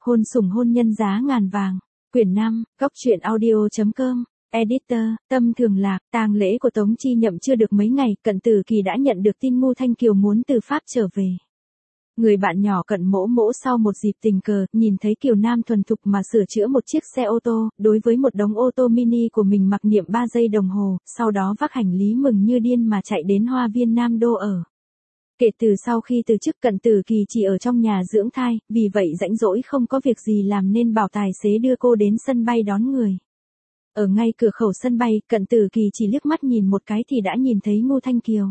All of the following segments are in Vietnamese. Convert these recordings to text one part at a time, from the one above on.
Hôn sủng hôn nhân giá ngàn vàng. Quyển 5, Góc truyện audio.com. Editor, Tâm Thường Lạc. Tang lễ của Tống Chi Nhậm chưa được mấy ngày, Cận Tử Kỳ đã nhận được tin Ngô Thanh Kiều muốn từ Pháp trở về. Người bạn nhỏ Cận Mỗ Mỗ sau một dịp tình cờ, nhìn thấy Kiều Nam thuần thục mà sửa chữa một chiếc xe ô tô, đối với một đống ô tô mini của mình mặc niệm 3 giây đồng hồ, sau đó vác hành lý mừng như điên mà chạy đến Hoa Viên Nam Đô ở. Kể từ sau khi từ chức, Cận Tử Kỳ chỉ ở trong nhà dưỡng thai, vì vậy rảnh rỗi không có việc gì làm nên bảo tài xế đưa cô đến sân bay đón người. Ở ngay cửa khẩu sân bay, Cận Tử Kỳ chỉ liếc mắt nhìn một cái thì đã nhìn thấy Ngô Thanh Kiều.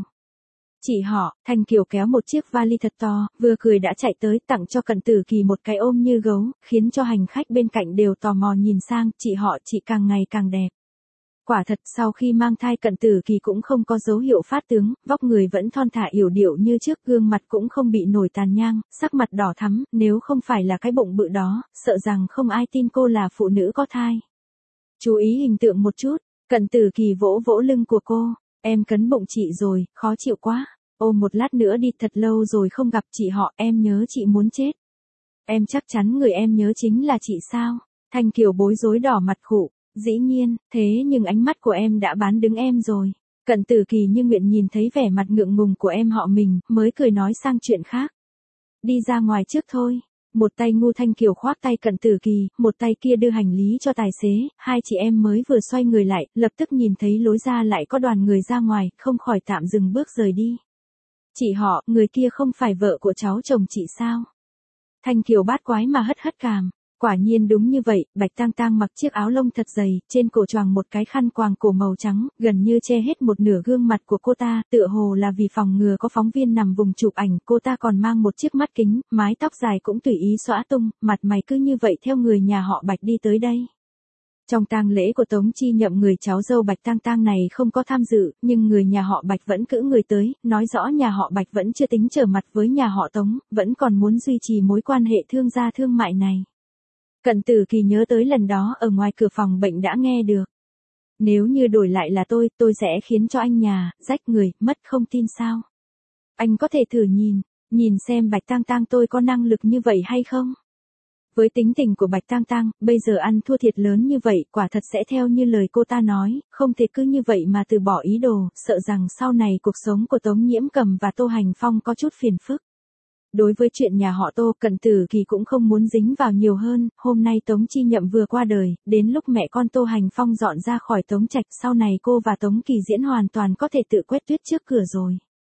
Chị họ. Thanh Kiều kéo một chiếc vali thật to, vừa cười đã chạy tới tặng cho Cận Tử Kỳ một cái ôm như gấu, khiến cho hành khách bên cạnh đều tò mò nhìn sang. Chị họ chị càng ngày càng đẹp. Quả thật sau khi mang thai Cận Tử Kỳ cũng không có dấu hiệu phát tướng, vóc người vẫn thon thả yểu điệu như trước, gương mặt cũng không bị nổi tàn nhang, sắc mặt đỏ thắm, nếu không phải là cái bụng bự đó, sợ rằng không ai tin cô là phụ nữ có thai. Chú ý hình tượng một chút. Cận Tử Kỳ vỗ vỗ lưng của cô. Em cấn bụng chị rồi, khó chịu quá. Ôm một lát nữa đi, thật lâu rồi không gặp chị họ, em nhớ chị muốn chết. Em chắc chắn người em nhớ chính là chị sao? Thanh Kiều bối rối đỏ mặt khụ. Dĩ nhiên, thế nhưng ánh mắt của em đã bán đứng em rồi. Cận Tử Kỳ như nguyện nhìn thấy vẻ mặt ngượng ngùng của em họ mình, mới cười nói sang chuyện khác. Đi ra ngoài trước thôi. Một tay Ngô Thanh Kiều khoác tay Cận Tử Kỳ, một tay kia đưa hành lý cho tài xế, hai chị em mới vừa xoay người lại, lập tức nhìn thấy lối ra lại có đoàn người ra ngoài, không khỏi tạm dừng bước rời đi. Chị họ, người kia không phải vợ của cháu chồng chị sao? Thanh Kiều bát quái mà hất hất cằm. Quả nhiên đúng như vậy, Bạch Tang Tang mặc chiếc áo lông thật dày, trên cổ choàng một cái khăn quàng cổ màu trắng, gần như che hết một nửa gương mặt của cô ta, tựa hồ là vì phòng ngừa có phóng viên nằm vùng chụp ảnh, cô ta còn mang một chiếc mắt kính, mái tóc dài cũng tùy ý xõa tung, mặt mày cứ như vậy theo người nhà họ Bạch đi tới đây. Trong tang lễ của Tống Chi Nhậm, người cháu dâu Bạch Tang Tang này không có tham dự, nhưng người nhà họ Bạch vẫn cử người tới, nói rõ nhà họ Bạch vẫn chưa tính trở mặt với nhà họ Tống, vẫn còn muốn duy trì mối quan hệ thương gia thương mại này. Cận Tử Kỳ nhớ tới lần đó ở ngoài cửa phòng bệnh đã nghe được. Nếu như đổi lại là tôi sẽ khiến cho anh nhà, rách người, mất không tin sao? Anh có thể thử nhìn xem Bạch Tang Tang tôi có năng lực như vậy hay không? Với tính tình của Bạch Tang Tang, bây giờ ăn thua thiệt lớn như vậy, quả thật sẽ theo như lời cô ta nói, không thể cứ như vậy mà từ bỏ ý đồ, sợ rằng sau này cuộc sống của Tống Nhiễm Cầm và Tô Hành Phong có chút phiền phức. Đối với chuyện nhà họ Tô, Cận Tử Kỳ cũng không muốn dính vào nhiều hơn, hôm nay Tống Chi Nhậm vừa qua đời, đến lúc mẹ con Tô Hành Phong dọn ra khỏi Tống Trạch, sau này cô và Tống Kỳ Diễn hoàn toàn có thể tự quét tuyết trước cửa rồi.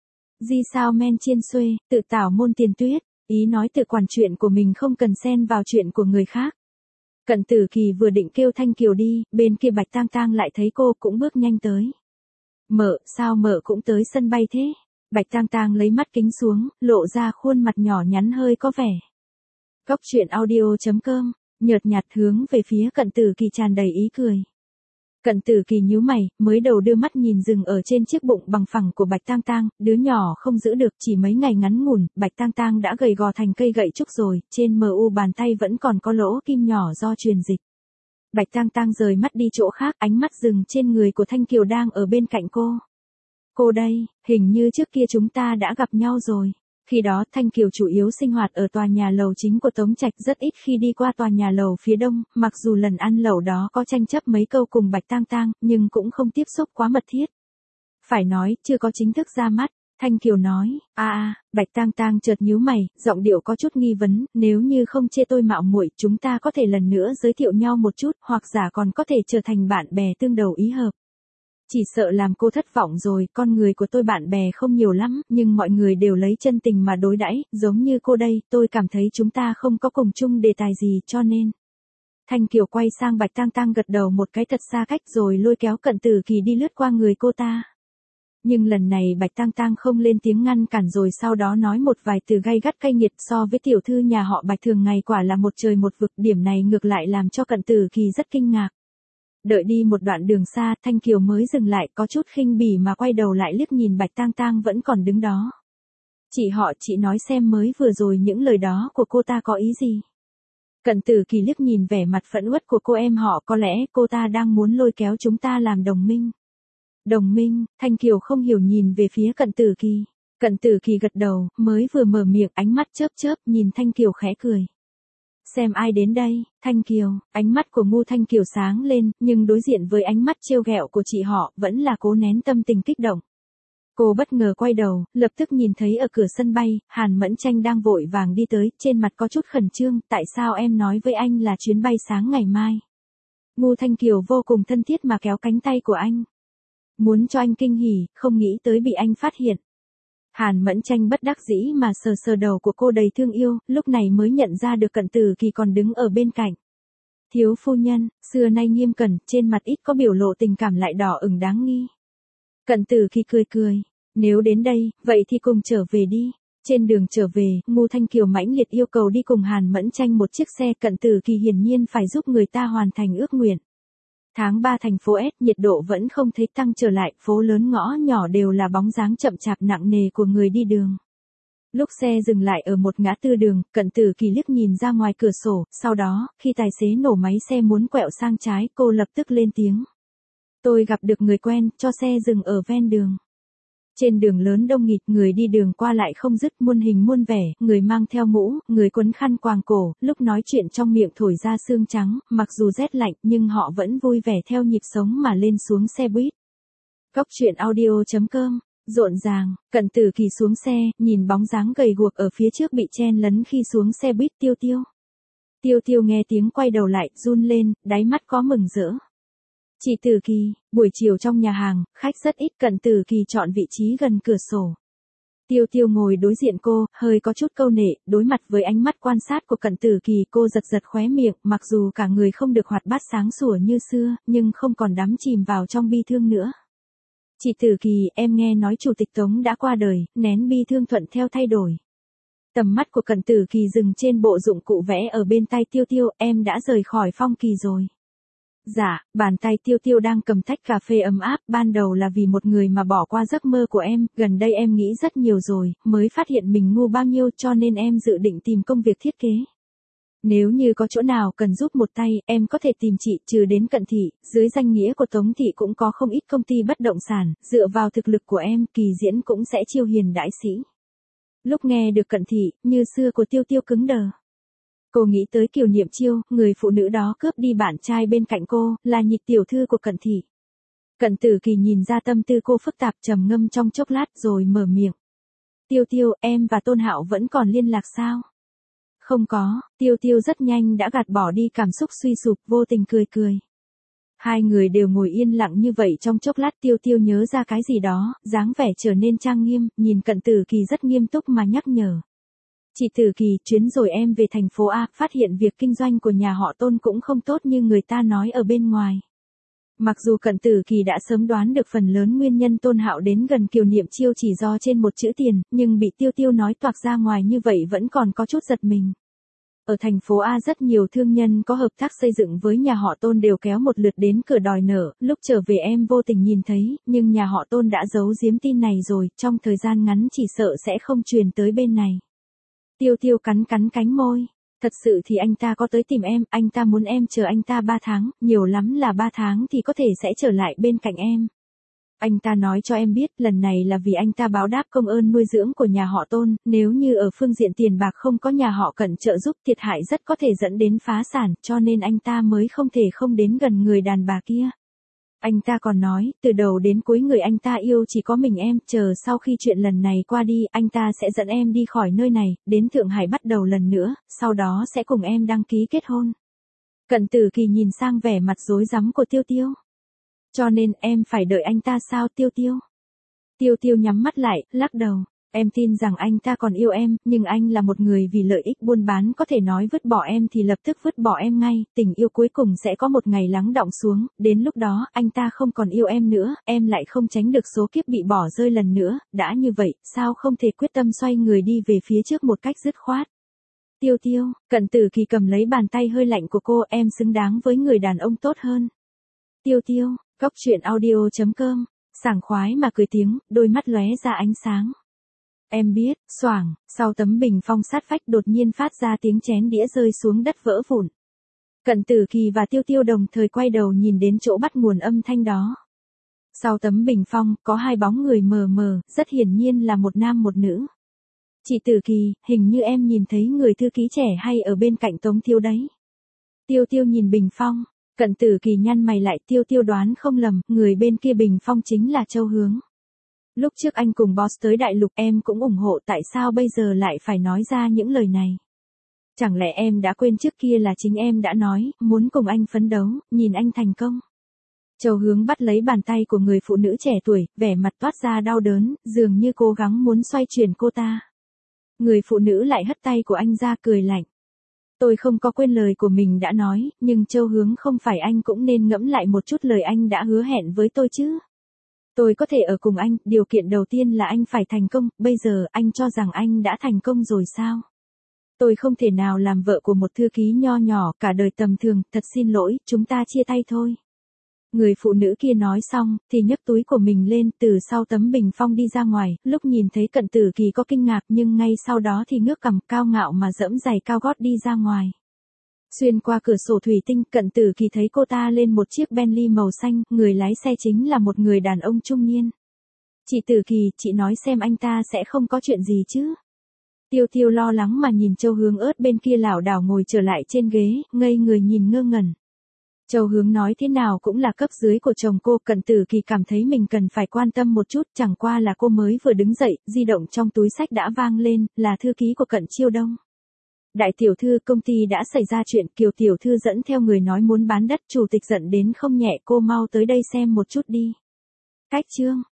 Di sao men chiên xuê, tự tảo môn tiền tuyết, ý nói tự quản chuyện của mình không cần xen vào chuyện của người khác. Cận Tử Kỳ vừa định kêu Thanh Kiều đi, bên kia Bạch Tang Tang lại thấy cô cũng bước nhanh tới. Mợ, sao mợ cũng tới sân bay thế? Bạch Tang Tang lấy mắt kính xuống, lộ ra khuôn mặt nhỏ nhắn hơi có vẻ. Góc truyện audio.com, nhợt nhạt hướng về phía Cận Tử Kỳ tràn đầy ý cười. Cận Tử Kỳ nhíu mày, mới đầu đưa mắt nhìn dừng ở trên chiếc bụng bằng phẳng của Bạch Tang Tang, đứa nhỏ không giữ được, chỉ mấy ngày ngắn ngủn, Bạch Tang Tang đã gầy gò thành cây gậy trúc rồi, trên mu bàn tay vẫn còn có lỗ kim nhỏ do truyền dịch. Bạch Tang Tang rời mắt đi chỗ khác, ánh mắt dừng trên người của Thanh Kiều đang ở bên cạnh cô. Cô đây, hình như trước kia chúng ta đã gặp nhau rồi. Khi đó Thanh Kiều chủ yếu sinh hoạt ở tòa nhà lầu chính của Tống Trạch, rất ít khi đi qua tòa nhà lầu phía đông, mặc dù lần ăn lẩu đó có tranh chấp mấy câu cùng Bạch Tang Tang, nhưng cũng không tiếp xúc quá mật thiết. Phải nói, chưa có chính thức ra mắt. Thanh Kiều nói, Bạch Tang Tang chợt nhíu mày, giọng điệu có chút nghi vấn, nếu như không chê tôi mạo muội, chúng ta có thể lần nữa giới thiệu nhau một chút, hoặc giả còn có thể trở thành bạn bè tương đầu ý hợp. Chỉ sợ làm cô thất vọng rồi, con người của tôi bạn bè không nhiều lắm, nhưng mọi người đều lấy chân tình mà đối đãi, giống như cô đây, tôi cảm thấy chúng ta không có cùng chung đề tài gì cho nên. Thanh Kiều quay sang Bạch Tang Tang gật đầu một cái thật xa cách rồi lôi kéo Cận Tử Kỳ đi lướt qua người cô ta. Nhưng lần này Bạch Tang Tang không lên tiếng ngăn cản rồi sau đó nói một vài từ gay gắt cay nghiệt, so với tiểu thư nhà họ Bạch thường ngày quả là một trời một vực, điểm này ngược lại làm cho Cận Tử Kỳ rất kinh ngạc. Đợi đi một đoạn đường xa, Thanh Kiều mới dừng lại, có chút khinh bỉ mà quay đầu lại liếc nhìn Bạch Tang Tang vẫn còn đứng đó. Chị nói xem mới vừa rồi những lời đó của cô ta có ý gì? Cận Tử Kỳ liếc nhìn vẻ mặt phẫn uất của cô em họ, có lẽ cô ta đang muốn lôi kéo chúng ta làm đồng minh. Đồng minh? Thanh Kiều không hiểu nhìn về phía Cận Tử Kỳ. Cận Tử Kỳ gật đầu, mới vừa mở miệng, ánh mắt chớp chớp nhìn Thanh Kiều khẽ cười. Xem ai đến đây, Thanh Kiều, ánh mắt của Ngu Thanh Kiều sáng lên, nhưng đối diện với ánh mắt trêu ghẹo của chị họ, vẫn là cố nén tâm tình kích động. Cô bất ngờ quay đầu, lập tức nhìn thấy ở cửa sân bay, Hàn Mẫn Tranh đang vội vàng đi tới, trên mặt có chút khẩn trương, tại sao em nói với anh là chuyến bay sáng ngày mai? Ngu Thanh Kiều vô cùng thân thiết mà kéo cánh tay của anh. Muốn cho anh kinh hỉ, không nghĩ tới bị anh phát hiện. Hàn Mẫn Tranh bất đắc dĩ mà sờ sờ đầu của cô đầy thương yêu, lúc này mới nhận ra được Cận Tử Kỳ còn đứng ở bên cạnh. Thiếu phu nhân, xưa nay nghiêm cẩn, trên mặt ít có biểu lộ tình cảm lại đỏ ửng đáng nghi. Cận Tử Kỳ cười cười, nếu đến đây, vậy thì cùng trở về đi. Trên đường trở về, Ngu Thanh Kiều mãnh liệt yêu cầu đi cùng Hàn Mẫn Tranh một chiếc xe. Cận Tử Kỳ hiển nhiên phải giúp người ta hoàn thành ước nguyện. Tháng 3 thành phố S, nhiệt độ vẫn không thấy tăng trở lại, phố lớn ngõ nhỏ đều là bóng dáng chậm chạp nặng nề của người đi đường. Lúc xe dừng lại ở một ngã tư đường, Cận Tử Kỳ liếc nhìn ra ngoài cửa sổ, sau đó, khi tài xế nổ máy xe muốn quẹo sang trái, cô lập tức lên tiếng. Tôi gặp được người quen, cho xe dừng ở ven đường. Trên đường lớn đông nghịt, người đi đường qua lại không dứt, muôn hình muôn vẻ, người mang theo mũ, người quấn khăn quàng cổ, lúc nói chuyện trong miệng thổi ra sương trắng, mặc dù rét lạnh nhưng họ vẫn vui vẻ theo nhịp sống mà lên xuống xe buýt. Góc truyện audio.com, rộn ràng, Cận Tử Kỳ xuống xe, nhìn bóng dáng gầy guộc ở phía trước bị chen lấn khi xuống xe buýt. Tiêu Tiêu. Tiêu Tiêu nghe tiếng quay đầu lại, run lên, đáy mắt có mừng rỡ. Chị Tử Kỳ, buổi chiều trong nhà hàng, khách rất ít, Cận Tử Kỳ chọn vị trí gần cửa sổ. Tiêu Tiêu ngồi đối diện cô, hơi có chút câu nệ, đối mặt với ánh mắt quan sát của Cận Tử Kỳ, cô giật giật khóe miệng, mặc dù cả người không được hoạt bát sáng sủa như xưa, nhưng không còn đắm chìm vào trong bi thương nữa. Chị Tử Kỳ, em nghe nói Chủ tịch Tống đã qua đời, nén bi thương thuận theo thay đổi. Tầm mắt của Cận Tử Kỳ dừng trên bộ dụng cụ vẽ ở bên tay Tiêu Tiêu, em đã rời khỏi Phong Kỳ rồi. Dạ, bàn tay Tiêu Tiêu đang cầm tách cà phê ấm áp, ban đầu là vì một người mà bỏ qua giấc mơ của em, gần đây em nghĩ rất nhiều rồi, mới phát hiện mình ngu bao nhiêu cho nên em dự định tìm công việc thiết kế. Nếu như có chỗ nào cần giúp một tay, em có thể tìm chị, trừ đến Cận thị, dưới danh nghĩa của Tống thị cũng có không ít công ty bất động sản, dựa vào thực lực của em, Kỳ Diễn cũng sẽ chiêu hiền đãi sĩ. Lúc nghe được Cận thị, như xưa của Tiêu Tiêu cứng đờ. Cô nghĩ tới Kiều Niệm Chiêu, người phụ nữ đó cướp đi bạn trai bên cạnh cô, là nhị tiểu thư của Cận thị. Cận Tử Kỳ nhìn ra tâm tư cô phức tạp, trầm ngâm trong chốc lát rồi mở miệng. Tiêu Tiêu, em và Tôn Hạo vẫn còn liên lạc sao? Không có, Tiêu Tiêu rất nhanh đã gạt bỏ đi cảm xúc suy sụp, vô tình cười cười. Hai người đều ngồi yên lặng như vậy trong chốc lát. Tiêu Tiêu nhớ ra cái gì đó, dáng vẻ trở nên trang nghiêm, nhìn Cận Tử Kỳ rất nghiêm túc mà nhắc nhở. Chị Tử Kỳ, chuyến rồi em về thành phố A, phát hiện việc kinh doanh của nhà họ Tôn cũng không tốt như người ta nói ở bên ngoài. Mặc dù Cận Tử Kỳ đã sớm đoán được phần lớn nguyên nhân Tôn Hạo đến gần Kiều Niệm Chiêu chỉ do trên một chữ tiền, nhưng bị Tiêu Tiêu nói toạc ra ngoài như vậy vẫn còn có chút giật mình. Ở thành phố A rất nhiều thương nhân có hợp tác xây dựng với nhà họ Tôn đều kéo một lượt đến cửa đòi nợ, lúc trở về em vô tình nhìn thấy, nhưng nhà họ Tôn đã giấu giếm tin này rồi, trong thời gian ngắn chỉ sợ sẽ không truyền tới bên này. Tiêu Tiêu cắn cánh môi. Thật sự thì anh ta có tới tìm em, anh ta muốn em chờ anh ta 3 tháng, nhiều lắm là 3 tháng thì có thể sẽ trở lại bên cạnh em. Anh ta nói cho em biết, lần này là vì anh ta báo đáp công ơn nuôi dưỡng của nhà họ Tôn, nếu như ở phương diện tiền bạc không có nhà họ Cận trợ giúp, thiệt hại rất có thể dẫn đến phá sản, cho nên anh ta mới không thể không đến gần người đàn bà kia. Anh ta còn nói, từ đầu đến cuối người anh ta yêu chỉ có mình em, chờ sau khi chuyện lần này qua đi, anh ta sẽ dẫn em đi khỏi nơi này, đến Thượng Hải bắt đầu lần nữa, sau đó sẽ cùng em đăng ký kết hôn. Cận Tử Kỳ nhìn sang vẻ mặt rối rắm của Tiêu Tiêu. Cho nên em phải đợi anh ta sao Tiêu Tiêu? Tiêu Tiêu nhắm mắt lại, lắc đầu. Em tin rằng anh ta còn yêu em, nhưng anh là một người vì lợi ích buôn bán có thể nói vứt bỏ em thì lập tức vứt bỏ em ngay, tình yêu cuối cùng sẽ có một ngày lắng đọng xuống, đến lúc đó, anh ta không còn yêu em nữa, em lại không tránh được số kiếp bị bỏ rơi lần nữa, đã như vậy, sao không thể quyết tâm xoay người đi về phía trước một cách dứt khoát. Tiêu Tiêu, Cận Tử Kỳ cầm lấy bàn tay hơi lạnh của cô, em xứng đáng với người đàn ông tốt hơn. Tiêu Tiêu, góc truyện audio.com, sảng khoái mà cười tiếng, đôi mắt lóe ra ánh sáng. Em biết, xoảng, sau tấm bình phong sát vách đột nhiên phát ra tiếng chén đĩa rơi xuống đất vỡ vụn. Cận Tử Kỳ và Tiêu Tiêu đồng thời quay đầu nhìn đến chỗ bắt nguồn âm thanh đó. Sau tấm bình phong, có hai bóng người mờ mờ, rất hiển nhiên là một nam một nữ. Chị Tử Kỳ, hình như em nhìn thấy người thư ký trẻ hay ở bên cạnh Tống Thiếu đấy. Tiêu Tiêu nhìn Bình Phong, Cận Tử Kỳ nhăn mày lại, Tiêu Tiêu đoán không lầm, người bên kia Bình Phong chính là Châu Hướng. Lúc trước anh cùng boss tới đại lục em cũng ủng hộ, tại sao bây giờ lại phải nói ra những lời này? Chẳng lẽ em đã quên trước kia là chính em đã nói, muốn cùng anh phấn đấu, nhìn anh thành công. Châu Hướng bắt lấy bàn tay của người phụ nữ trẻ tuổi, vẻ mặt toát ra đau đớn, dường như cố gắng muốn xoay chuyển cô ta. Người phụ nữ lại hất tay của anh ra cười lạnh. Tôi không có quên lời của mình đã nói, nhưng Châu Hướng không phải anh cũng nên ngẫm lại một chút lời anh đã hứa hẹn với tôi chứ. Tôi có thể ở cùng anh, điều kiện đầu tiên là anh phải thành công, bây giờ anh cho rằng anh đã thành công rồi sao? Tôi không thể nào làm vợ của một thư ký nho nhỏ cả đời tầm thường, thật xin lỗi, chúng ta chia tay thôi. Người phụ nữ kia nói xong, thì nhấc túi của mình lên từ sau tấm bình phong đi ra ngoài, lúc nhìn thấy Cận Tử Kỳ có kinh ngạc nhưng ngay sau đó thì ngước cằm cao ngạo mà dẫm giày cao gót đi ra ngoài. Xuyên qua cửa sổ thủy tinh, Cận Tử Kỳ thấy cô ta lên một chiếc Bentley màu xanh, người lái xe chính là một người đàn ông trung niên. Chị Tử Kỳ, chị nói xem anh ta sẽ không có chuyện gì chứ? Tiêu Tiêu lo lắng mà nhìn Châu Hướng ớt bên kia lảo đảo ngồi trở lại trên ghế, ngây người nhìn ngơ ngẩn. Châu Hướng nói thế nào cũng là cấp dưới của chồng cô, Cận Tử Kỳ cảm thấy mình cần phải quan tâm một chút, chẳng qua là cô mới vừa đứng dậy, di động trong túi xách đã vang lên, là thư ký của Cận Chiêu Đông. Đại tiểu thư, công ty đã xảy ra chuyện, Kiều tiểu thư dẫn theo người nói muốn bán đất, chủ tịch giận đến không nhẹ, cô mau tới đây xem một chút đi. Cách chương